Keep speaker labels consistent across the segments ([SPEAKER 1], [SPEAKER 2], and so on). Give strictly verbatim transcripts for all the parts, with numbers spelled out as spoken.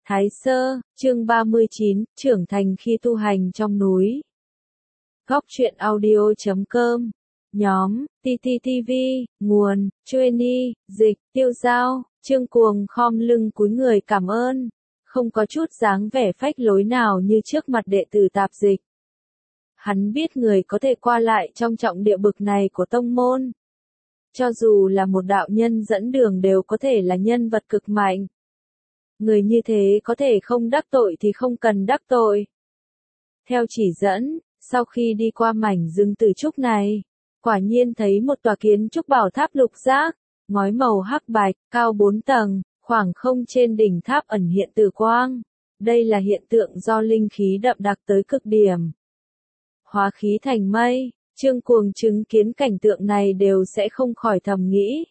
[SPEAKER 1] Thái Sơ, chương ba mươi chín, trưởng thành khi tu hành trong núi. Góc truyện audio chấm com, nhóm, tê tê tê vê, nguồn, Chueni, dịch, Tiêu Giao, Trương Cuồng khom lưng cúi người cảm ơn, không có chút dáng vẻ phách lối nào như trước mặt đệ tử tạp dịch. Hắn biết người có thể qua lại trong trọng địa bực này của tông môn. Cho dù là một đạo nhân dẫn đường đều có thể là nhân vật cực mạnh. Người như thế có thể không đắc tội thì không cần đắc tội. Theo chỉ dẫn, sau khi đi qua mảnh rừng tử trúc này, quả nhiên thấy một tòa kiến trúc bảo tháp lục giác, ngói màu hắc bạch, cao bốn tầng, khoảng không trên đỉnh tháp ẩn hiện tử quang. Đây là hiện tượng do linh khí đậm đặc tới cực điểm. Hóa khí thành mây, Trương Cuồng chứng kiến cảnh tượng này đều sẽ không khỏi thầm nghĩ.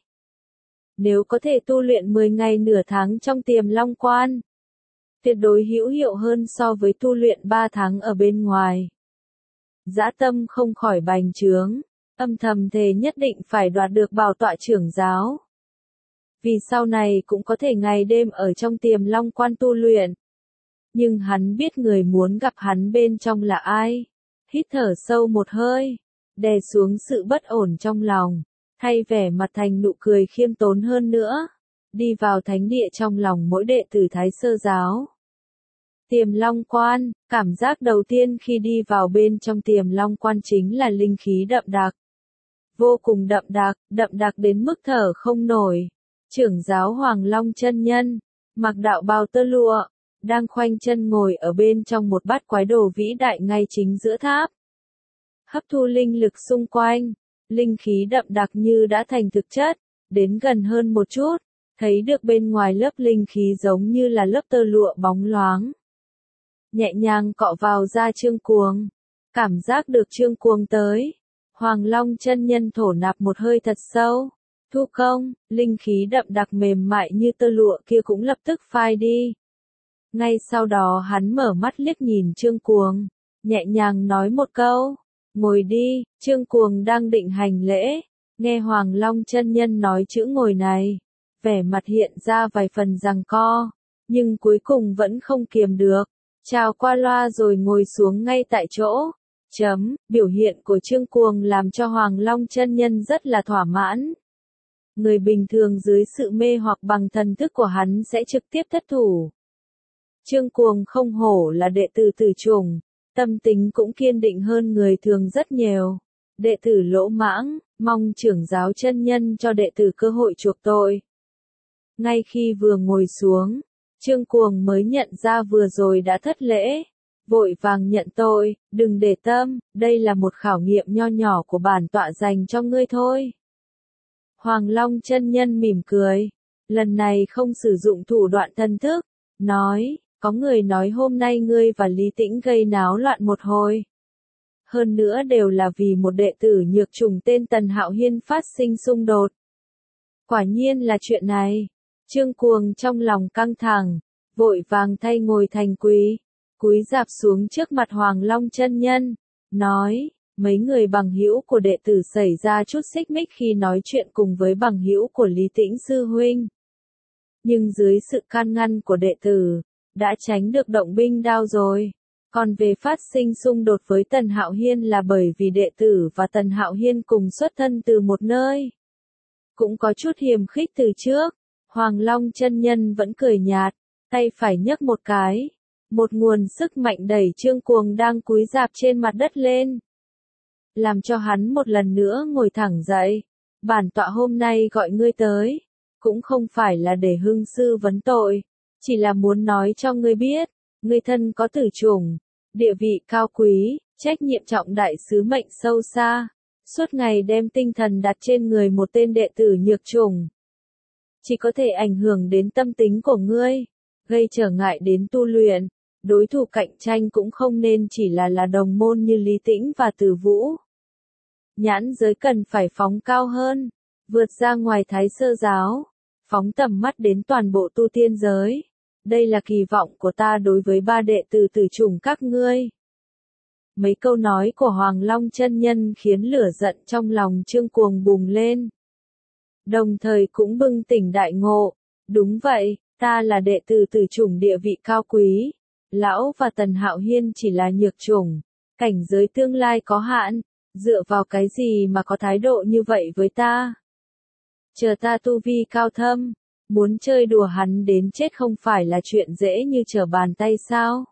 [SPEAKER 1] Nếu có thể tu luyện mười ngày nửa tháng trong Tiềm Long Quan, tuyệt đối hữu hiệu hơn so với tu luyện ba tháng ở bên ngoài. Dã tâm không khỏi bành trướng, âm thầm thề nhất định phải đoạt được bảo tọa trưởng giáo. Vì sau này cũng có thể ngày đêm ở trong Tiềm Long Quan tu luyện. Nhưng hắn biết người muốn gặp hắn bên trong là ai. Hít thở sâu một hơi, đè xuống sự bất ổn trong lòng. Thay vẻ mặt thành nụ cười khiêm tốn hơn nữa, đi vào thánh địa trong lòng mỗi đệ tử Thái Sơ giáo. Tiềm Long Quan, cảm giác đầu tiên khi đi vào bên trong Tiềm Long Quan chính là linh khí đậm đặc. Vô cùng đậm đặc, đậm đặc đến mức thở không nổi. Trưởng giáo Hoàng Long chân nhân, mặc đạo bào tơ lụa, đang khoanh chân ngồi ở bên trong một bát quái đồ vĩ đại ngay chính giữa tháp. Hấp thu linh lực xung quanh. Linh khí đậm đặc như đã thành thực chất, đến gần hơn một chút, thấy được bên ngoài lớp linh khí giống như là lớp tơ lụa bóng loáng. Nhẹ nhàng cọ vào da Trương Cuồng, cảm giác được Trương Cuồng tới. Hoàng Long chân nhân thổ nạp một hơi thật sâu, thu công, linh khí đậm đặc mềm mại như tơ lụa kia cũng lập tức phai đi. Ngay sau đó hắn mở mắt liếc nhìn Trương Cuồng, nhẹ nhàng nói một câu. Ngồi đi, Trương Cuồng đang định hành lễ, nghe Hoàng Long chân nhân nói chữ ngồi này, vẻ mặt hiện ra vài phần giằng co, nhưng cuối cùng vẫn không kiềm được, chào qua loa rồi ngồi xuống ngay tại chỗ. Chấm, biểu hiện của Trương Cuồng làm cho Hoàng Long chân nhân rất là thỏa mãn. Người bình thường dưới sự mê hoặc bằng thần thức của hắn sẽ trực tiếp thất thủ. Trương Cuồng không hổ là đệ tử tử chủng. Tâm tính cũng kiên định hơn người thường rất nhiều. Đệ tử lỗ mãng, mong trưởng giáo chân nhân cho đệ tử cơ hội chuộc tội. Ngay khi vừa ngồi xuống, Trương Cuồng mới nhận ra vừa rồi đã thất lễ. Vội vàng nhận tội, đừng để tâm, đây là một khảo nghiệm nho nhỏ của bản tọa dành cho ngươi thôi. Hoàng Long chân nhân mỉm cười, lần này không sử dụng thủ đoạn thân thức, nói. Có người nói hôm nay ngươi và Lý Tĩnh gây náo loạn một hồi. Hơn nữa đều là vì một đệ tử nhược chủng tên Tần Hạo Hiên phát sinh xung đột. Quả nhiên là chuyện này. Trương Cuồng trong lòng căng thẳng, vội vàng thay ngồi thành quý, cúi rạp xuống trước mặt Hoàng Long chân nhân, nói, mấy người bằng hữu của đệ tử xảy ra chút xích mích khi nói chuyện cùng với bằng hữu của Lý Tĩnh sư huynh. Nhưng dưới sự can ngăn của đệ tử, đã tránh được động binh đao rồi. Còn về phát sinh xung đột với Tần Hạo Hiên là bởi vì đệ tử và Tần Hạo Hiên cùng xuất thân từ một nơi. Cũng có chút hiềm khích từ trước. Hoàng Long chân nhân vẫn cười nhạt, tay phải nhấc một cái. Một nguồn sức mạnh đẩy Trương Cuồng đang cúi rạp trên mặt đất lên. Làm cho hắn một lần nữa ngồi thẳng dậy. Bản tọa hôm nay gọi ngươi tới. Cũng không phải là để hưng sư vấn tội. Chỉ là muốn nói cho ngươi biết, ngươi thân có tử chủng, địa vị cao quý, trách nhiệm trọng đại sứ mệnh sâu xa, suốt ngày đem tinh thần đặt trên người một tên đệ tử nhược chủng. Chỉ có thể ảnh hưởng đến tâm tính của ngươi, gây trở ngại đến tu luyện, đối thủ cạnh tranh cũng không nên chỉ là là đồng môn như Lý Tĩnh và Từ Vũ. Nhãn giới cần phải phóng cao hơn, vượt ra ngoài Thái Sơ giáo, phóng tầm mắt đến toàn bộ tu tiên giới. Đây là kỳ vọng của ta đối với ba đệ tử tử chủng các ngươi. Mấy câu nói của Hoàng Long chân nhân khiến lửa giận trong lòng Trương Cuồng bùng lên. Đồng thời cũng bừng tỉnh đại ngộ. Đúng vậy, Ta là đệ tử tử chủng địa vị cao quý. Lão và Tần Hạo Hiên chỉ là nhược chủng. Cảnh giới tương lai có hạn. Dựa vào cái gì mà có thái độ như vậy với ta? Chờ ta tu vi cao thâm. Muốn chơi đùa hắn đến chết không phải là chuyện dễ như trở bàn tay sao?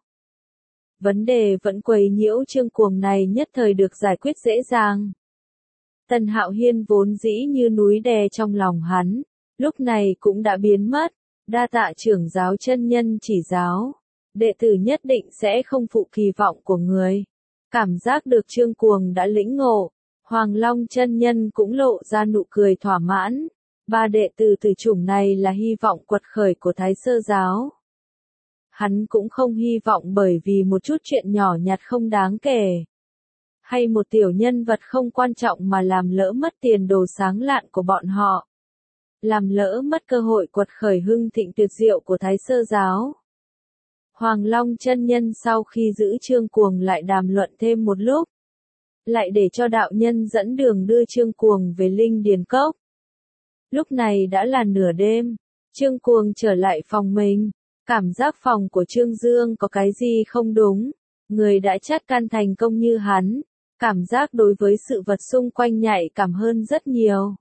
[SPEAKER 1] Vấn đề vẫn quấy nhiễu Trương Cuồng này nhất thời được giải quyết dễ dàng. Tần Hạo Hiên vốn dĩ như núi đè trong lòng hắn, lúc này cũng đã biến mất, đa tạ trưởng giáo chân nhân chỉ giáo. Đệ tử nhất định sẽ không phụ kỳ vọng của người. Cảm giác được Trương Cuồng đã lĩnh ngộ, Hoàng Long chân nhân cũng lộ ra nụ cười thỏa mãn. Ba đệ tử tử chủng này là hy vọng quật khởi của Thái Sơ giáo. Hắn cũng không hy vọng bởi vì một chút chuyện nhỏ nhặt không đáng kể, hay một tiểu nhân vật không quan trọng mà làm lỡ mất tiền đồ sáng lạn của bọn họ. Làm lỡ mất cơ hội quật khởi hưng thịnh tuyệt diệu của Thái Sơ giáo. Hoàng Long chân nhân sau khi giữ Trương Cuồng lại đàm luận thêm một lúc. Lại để cho đạo nhân dẫn đường đưa Trương Cuồng về Linh Điền Cốc. Lúc này đã là nửa đêm, Trương Cuồng trở lại phòng mình. Cảm giác phòng của Trương Dương có cái gì không đúng. Người đã chát can thành công như hắn, cảm giác đối với sự vật xung quanh nhạy cảm hơn rất nhiều.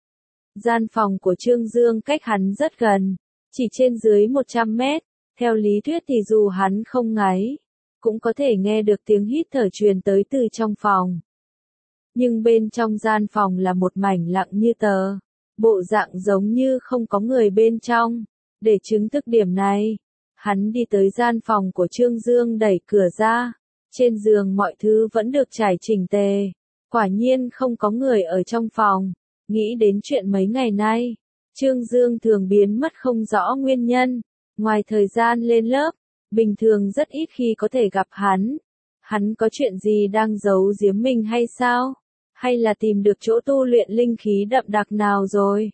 [SPEAKER 1] Gian phòng của Trương Dương cách hắn rất gần, chỉ trên dưới một trăm mét. Theo lý thuyết thì dù hắn không ngáy, cũng có thể nghe được tiếng hít thở truyền tới từ trong phòng. Nhưng bên trong gian phòng là một mảnh lặng như tờ, bộ dạng giống như không có người bên trong. Để chứng thực điểm này, hắn đi tới gian phòng của Trương Dương đẩy cửa ra. Trên giường mọi thứ vẫn được trải chỉnh tề. Quả nhiên không có người ở trong phòng. Nghĩ đến chuyện mấy ngày nay, Trương Dương thường biến mất không rõ nguyên nhân. Ngoài thời gian lên lớp, bình thường rất ít khi có thể gặp hắn. Hắn có chuyện gì đang giấu giếm mình hay sao? Hay là tìm được chỗ tu luyện linh khí đậm đặc nào rồi?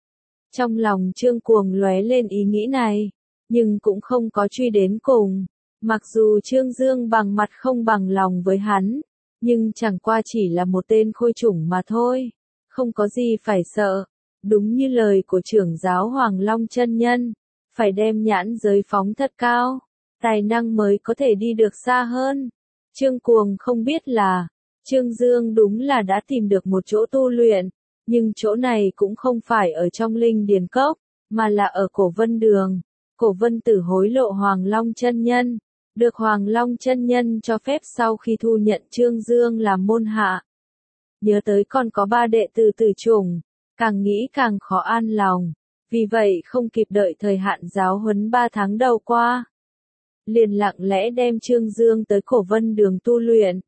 [SPEAKER 1] Trong lòng Trương Cuồng lóe lên ý nghĩ này, nhưng cũng không có truy đến cùng. Mặc dù Trương Dương bằng mặt không bằng lòng với hắn, nhưng chẳng qua chỉ là một tên khôi chủng mà thôi. Không có gì phải sợ. Đúng như lời của trưởng giáo Hoàng Long chân nhân, phải đem nhãn giới phóng thật cao, tài năng mới có thể đi được xa hơn. Trương Cuồng không biết là, Trương Dương đúng là đã tìm được một chỗ tu luyện, nhưng chỗ này cũng không phải ở trong Linh Điền Cốc, mà là ở Cổ Vân Đường. Cổ Vân Tử hối lộ Hoàng Long chân nhân, được Hoàng Long chân nhân cho phép sau khi thu nhận Trương Dương làm môn hạ. Nhớ tới còn có ba đệ tử tử chủng, càng nghĩ càng khó an lòng, vì vậy không kịp đợi thời hạn giáo huấn ba tháng đầu qua. Liền lặng lẽ đem Trương Dương tới Cổ Vân Đường tu luyện.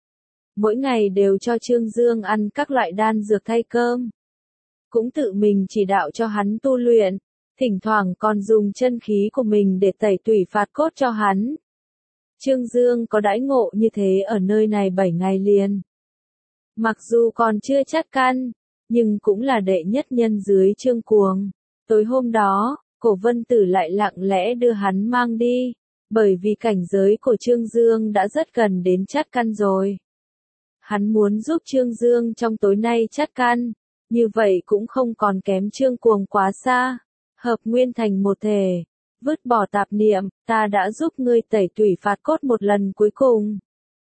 [SPEAKER 1] Mỗi ngày đều cho Trương Dương ăn các loại đan dược thay cơm. Cũng tự mình chỉ đạo cho hắn tu luyện, thỉnh thoảng còn dùng chân khí của mình để tẩy tủy phạt cốt cho hắn. Trương Dương có đãi ngộ như thế ở nơi này bảy ngày liền. Mặc dù còn chưa chắc căn, nhưng cũng là đệ nhất nhân dưới Trương Cuồng. Tối hôm đó, Cổ Vân Tử lại lặng lẽ đưa hắn mang đi, bởi vì cảnh giới của Trương Dương đã rất gần đến chát căn rồi. Hắn muốn giúp Trương Dương trong tối nay chát căn, như vậy cũng không còn kém Trương Cuồng quá xa, hợp nguyên thành một thể, vứt bỏ tạp niệm, ta đã giúp ngươi tẩy tủy phạt cốt một lần cuối cùng.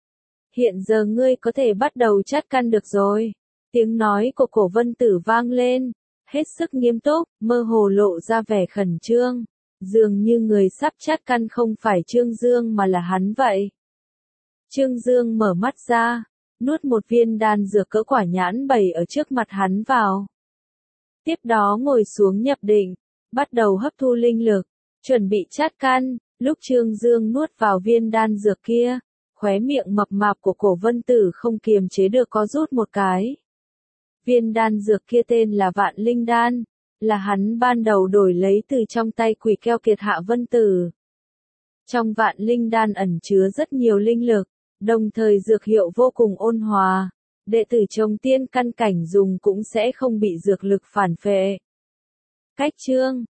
[SPEAKER 1] Hiện giờ ngươi có thể bắt đầu chát căn được rồi. Tiếng nói của Cổ Vân Tử vang lên, hết sức nghiêm túc, mơ hồ lộ ra vẻ khẩn trương, dường như người sắp chát căn không phải Trương Dương mà là hắn vậy. Trương Dương mở mắt ra, nuốt một viên đan dược cỡ quả nhãn bày ở trước mặt hắn vào. Tiếp đó ngồi xuống nhập định, bắt đầu hấp thu linh lực, chuẩn bị chát căn. Lúc Trương Dương nuốt vào viên đan dược kia, khóe miệng mập mạp của Cổ Vân Tử không kiềm chế được có rút một cái. Viên đan dược kia tên là Vạn Linh Đan, là hắn ban đầu đổi lấy từ trong tay Quỷ Keo Kiệt Hạ Vân Tử. Trong Vạn Linh Đan ẩn chứa rất nhiều linh lực, đồng thời dược hiệu vô cùng ôn hòa, đệ tử trồng tiên căn cảnh dùng cũng sẽ không bị dược lực phản phệ. Cách chương